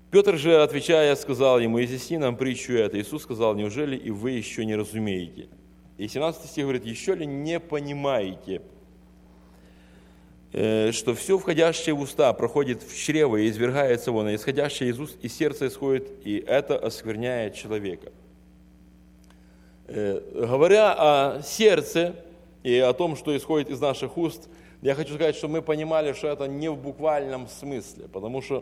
Петр же, отвечая, сказал ему: изъясни нам притчу это. Иисус сказал: неужели и вы еще не разумеете? И 17 стих говорит: еще ли не понимаете, что все входящее в уста проходит в чрево и извергается вон, а исходящее из уст и сердца исходит, и это оскверняет человека. Говоря о сердце и о том, что исходит из наших уст, я хочу сказать, что мы понимали, что это не в буквальном смысле, потому что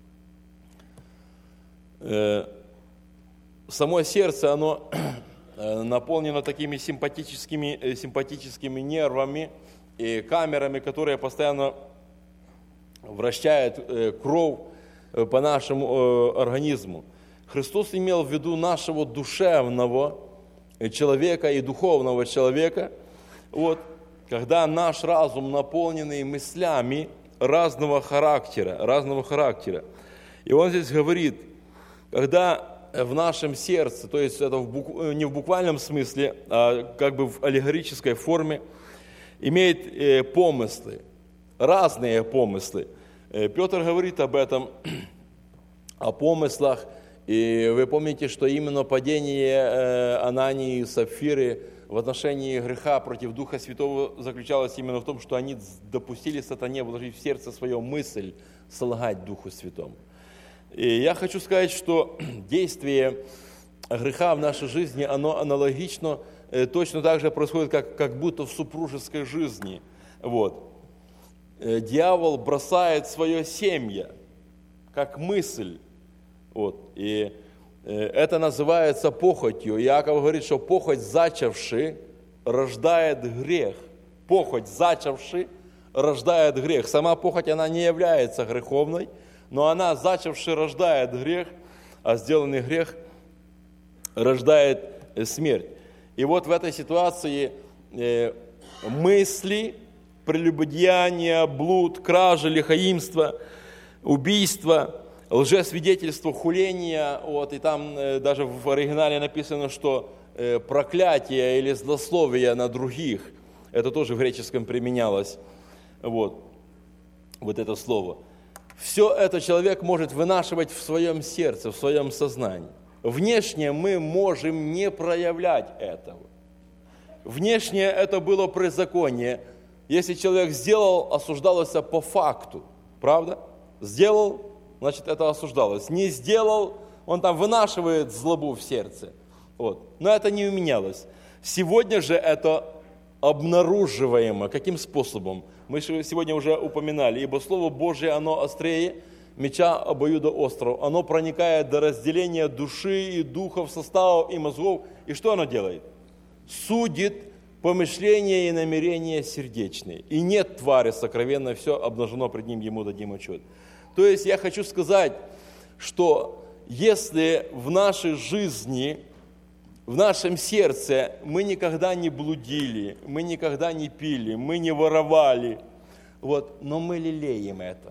само сердце, оно наполнено такими симпатическими нервами и камерами, которые постоянно вращают кровь по нашему организму. Христос имел в виду нашего душевного человека и духовного человека, когда наш разум наполненный мыслями разного характера. И он здесь говорит, когда в нашем сердце, то есть это не в буквальном смысле, а как бы в аллегорической форме, имеет помыслы, разные помыслы. Петр говорит об этом, о помыслах, и вы помните, что именно падение Анании и Сапфиры в отношении греха против Духа Святого заключалось именно в том, что они допустили сатане вложить в сердце свою мысль солгать Духу Святому. И я хочу сказать, что действие греха в нашей жизни, оно аналогично, точно так же происходит, как будто в супружеской жизни. Дьявол бросает свое семя, как мысль. И это называется похотью. Иаков говорит, что похоть зачавши рождает грех. Похоть зачавши рождает грех. Сама похоть, она не является греховной, но она, зачавши, рождает грех, а сделанный грех рождает смерть. И вот в этой ситуации мысли, прелюбодеяние, блуд, кража, лихаимство, убийство, лжесвидетельство, хуление, и там даже в оригинале написано, что проклятие или злословие на других, это тоже в греческом применялось, вот это слово. Все это человек может вынашивать в своем сердце, в своем сознании. Внешне мы можем не проявлять этого. Внешне это было призаконие. Если человек сделал, осуждалось по факту. Правда? Сделал, значит, это осуждалось. Не сделал, он там вынашивает злобу в сердце. Но это не уменялось. Сегодня же это обнаруживаемо. Каким способом? Мы сегодня уже упоминали, ибо Слово Божие, оно острее меча обоюдоострого. Оно проникает до разделения души и духов, составов и мозгов. И что оно делает? Судит помышления и намерения сердечные. И нет твари сокровенной, все обнажено пред ним, ему дадим отчет. То есть я хочу сказать, что если в нашей жизни, в нашем сердце мы никогда не блудили, мы никогда не пили, мы не воровали, но мы лелеем это.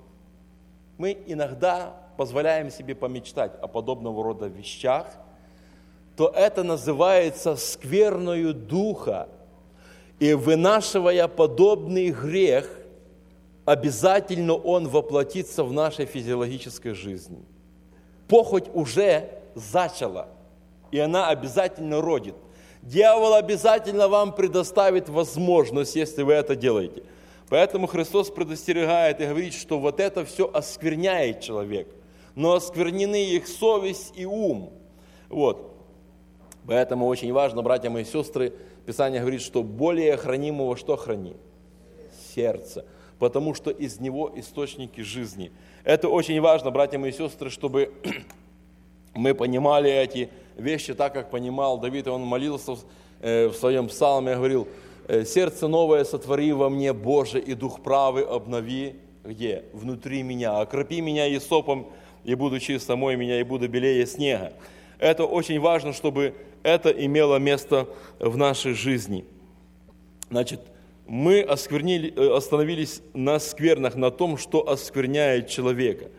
Мы иногда позволяем себе помечтать о подобного рода вещах, то это называется скверною духа. И вынашивая подобный грех, обязательно он воплотится в нашей физиологической жизни. Похоть уже зачала, и она обязательно родит. Дьявол обязательно вам предоставит возможность, если вы это делаете. Поэтому Христос предостерегает и говорит, что вот это все оскверняет человека, но осквернены их совесть и ум. Поэтому очень важно, братья мои сестры, Писание говорит, что более хранимого что храни? Сердце, потому что из него источники жизни. Это очень важно, братья мои сестры, чтобы мы понимали эти вещи так, как понимал Давид. Он молился в своем псалме, говорил: «Сердце новое сотвори во мне, Боже, и дух правый обнови». Где? Внутри меня. «Окропи меня исопом, и буду чист, омой меня, и буду белее снега». Это очень важно, чтобы это имело место в нашей жизни. Значит, мы остановились на сквернах, на том, что оскверняет человека.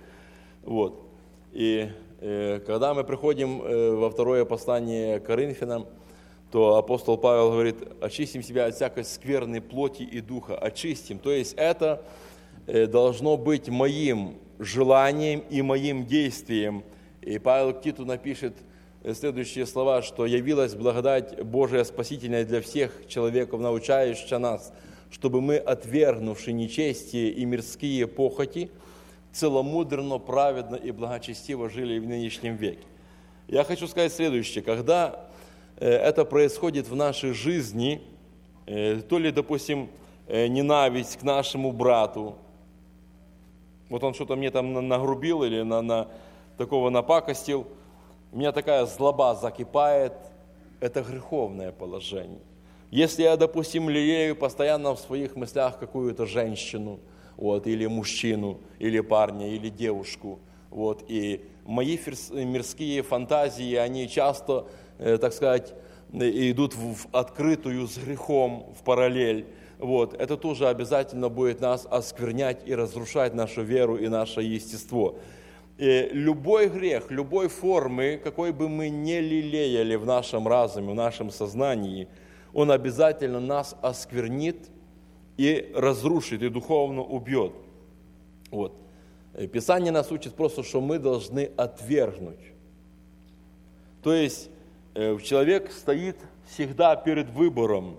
И когда мы приходим во второе послание к Коринфянам, то апостол Павел говорит: очистим себя от всякой скверной плоти и духа, очистим. То есть это должно быть моим желанием и моим действием. И Павел к Титу напишет следующие слова, что «явилась благодать Божия спасительная для всех человеков, научающая нас, чтобы мы, отвергнувши нечестие и мирские похоти, целомудренно, праведно и благочестиво жили в нынешнем веке». Я хочу сказать следующее. Когда это происходит в нашей жизни, то ли, допустим, ненависть к нашему брату, вот он что-то мне там нагрубил или такого напакостил, у меня такая злоба закипает, это греховное положение. Если я, допустим, лелею постоянно в своих мыслях какую-то женщину, или мужчину, или парня, или девушку, и мои мирские фантазии, они часто, так сказать, идут в открытую с грехом, в параллель, это тоже обязательно будет нас осквернять и разрушать нашу веру и наше естество. И любой грех, любой формы, какой бы мы ни лелеяли в нашем разуме, в нашем сознании, он обязательно нас осквернит и разрушит, и духовно убьет. Писание нас учит просто, что мы должны отвергнуть. То есть человек стоит всегда перед выбором.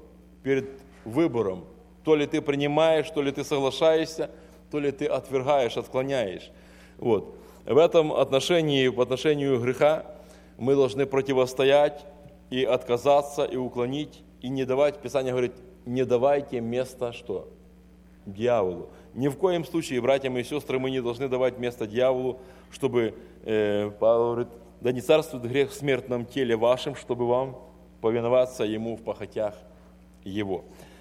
То ли ты принимаешь, то ли ты соглашаешься, то ли ты отвергаешь, отклоняешь. В этом отношении, по отношению греха, мы должны противостоять и отказаться, и уклонить, и не давать, Писание говорит, не давайте место что? Дьяволу. Ни в коем случае, братья и сестры, мы не должны давать место дьяволу, чтобы, Павел говорит, да не царствует грех в смертном теле вашем, чтобы вам повиноваться ему в похотях его.